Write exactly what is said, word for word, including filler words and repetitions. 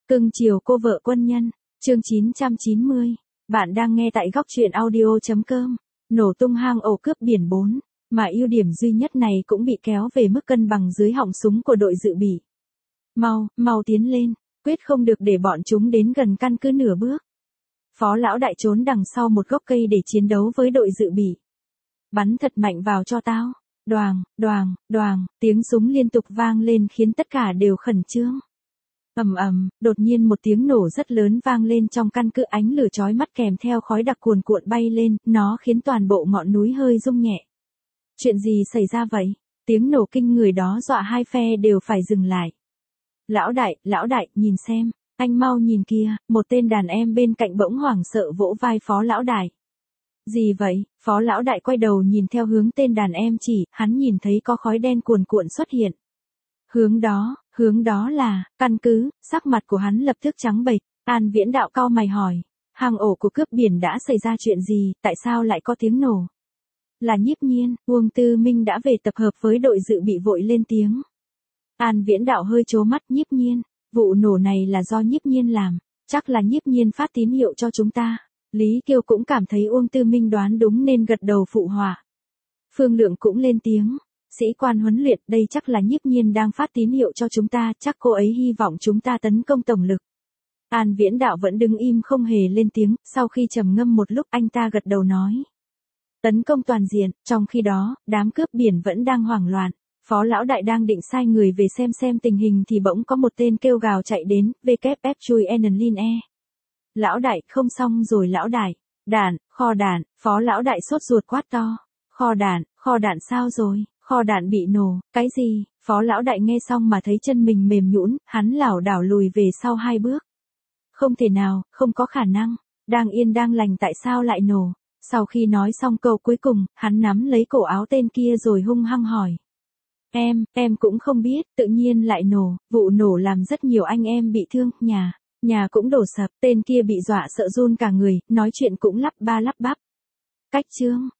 Cưng chiều cô vợ quân nhân, chương chín trăm chín mươi. Bạn đang nghe tại góc truyện audio.com. Nổ tung hang ổ cướp biển bốn, mà ưu điểm duy nhất này cũng bị kéo về mức cân bằng dưới họng súng của đội dự bị. Mau, mau tiến lên, quyết không được để bọn chúng đến gần căn cứ nửa bước. Phó lão đại trốn đằng sau một gốc cây để chiến đấu với đội dự bị. Bắn thật mạnh vào cho tao. Đoàng, đoàng, đoàng, tiếng súng liên tục vang lên khiến tất cả đều khẩn trương. Ầm ầm, đột nhiên một tiếng nổ rất lớn vang lên trong căn cứ, ánh lửa chói mắt kèm theo khói đặc cuồn cuộn bay lên, nó khiến toàn bộ ngọn núi hơi rung nhẹ. Chuyện gì xảy ra vậy? Tiếng nổ kinh người đó dọa hai phe đều phải dừng lại. Lão đại, lão đại, nhìn xem, anh mau nhìn kia, một tên đàn em bên cạnh bỗng hoảng sợ vỗ vai phó lão đại. Gì vậy? Phó lão đại quay đầu nhìn theo hướng tên đàn em chỉ, hắn nhìn thấy có khói đen cuồn cuộn xuất hiện. Hướng đó, hướng đó là, căn cứ, sắc mặt của hắn lập tức trắng bệch. An Viễn Đạo cau mày hỏi, hang ổ của cướp biển đã xảy ra chuyện gì, tại sao lại có tiếng nổ? Là Nhiếp Nhiên, Uông Tư Minh đã về tập hợp với đội dự bị vội lên tiếng. An Viễn Đạo hơi trố mắt. Nhiếp Nhiên, vụ nổ này là do Nhiếp Nhiên làm, chắc là Nhiếp Nhiên phát tín hiệu cho chúng ta. Lý Kiêu cũng cảm thấy Uông Tư Minh đoán đúng nên gật đầu phụ họa. Phương Lượng cũng lên tiếng, sĩ quan huấn luyện, đây chắc là Nhiếp Nhiên đang phát tín hiệu cho chúng ta, chắc cô ấy hy vọng chúng ta tấn công tổng lực. An Viễn Đạo vẫn đứng im không hề lên tiếng, sau khi trầm ngâm một lúc anh ta gật đầu nói. Tấn công toàn diện, trong khi đó, đám cướp biển vẫn đang hoảng loạn. Phó lão đại đang định sai người về xem xem tình hình thì bỗng có một tên kêu gào chạy đến, vê kép ép chui Enlin E. Lão đại, không xong rồi lão đại. Đạn, kho đạn, phó lão đại sốt ruột quát to. Kho đạn, kho đạn sao rồi, kho đạn bị nổ, cái gì? Phó lão đại nghe xong mà thấy chân mình mềm nhũn, hắn lảo đảo lùi về sau hai bước. Không thể nào, không có khả năng, đang yên đang lành tại sao lại nổ? Sau khi nói xong câu cuối cùng, hắn nắm lấy cổ áo tên kia rồi hung hăng hỏi. Em, em cũng không biết, tự nhiên lại nổ, vụ nổ làm rất nhiều anh em bị thương, nhà, nhà cũng đổ sập, tên kia bị dọa sợ run cả người, nói chuyện cũng lắp ba lắp bắp. Cách chương,